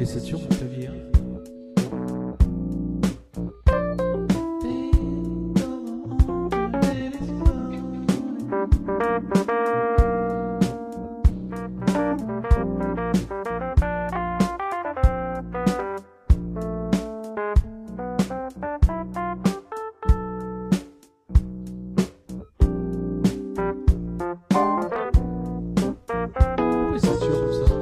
c'est sur mon clavier. Hein. Oui, c'est sûr comme ça.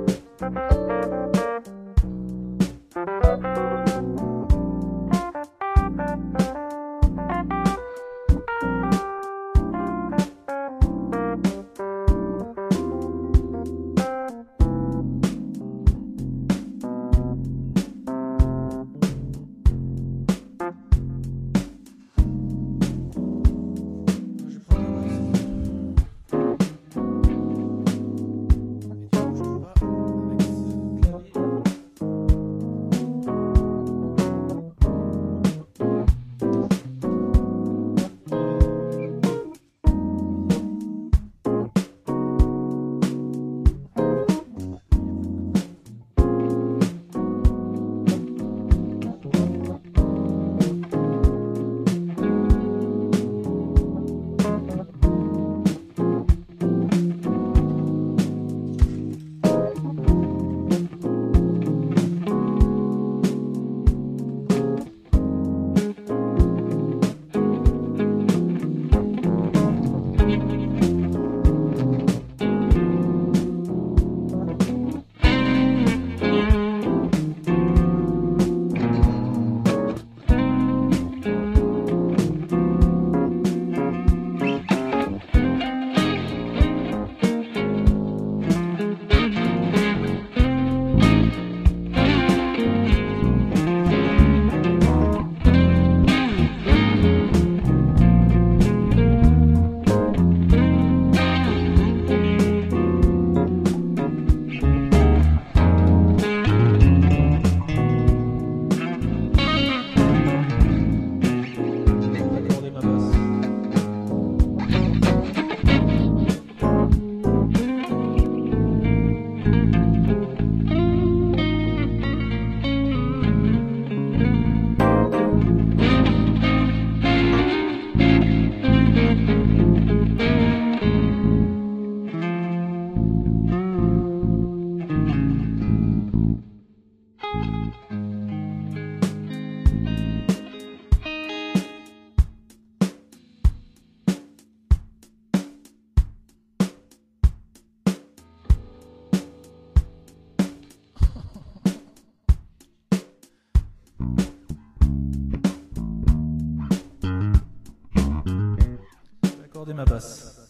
Accorder ma basse.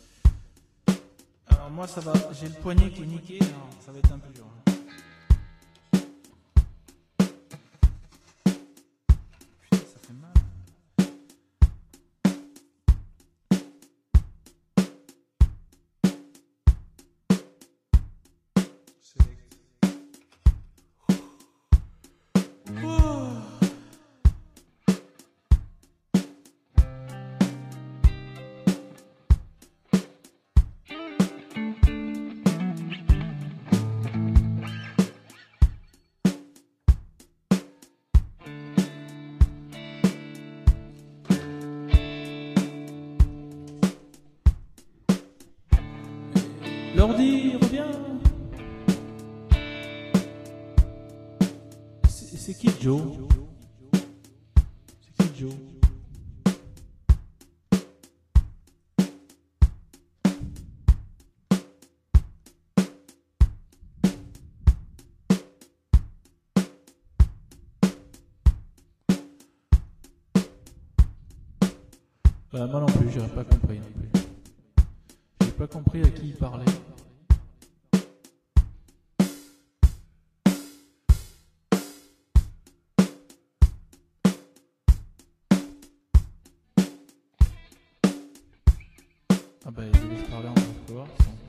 Alors moi ça va, j'ai le poignet qui est niqué, alors ça va être un peu dur. Putain, ça fait mal. L'ordi revient. C'est qui Joe? C'est qui Joe? Bah, moi non plus, j'aurais pas compris non plus. J'ai pas compris à qui il parlait. Ah bah, il devait se parler en voir.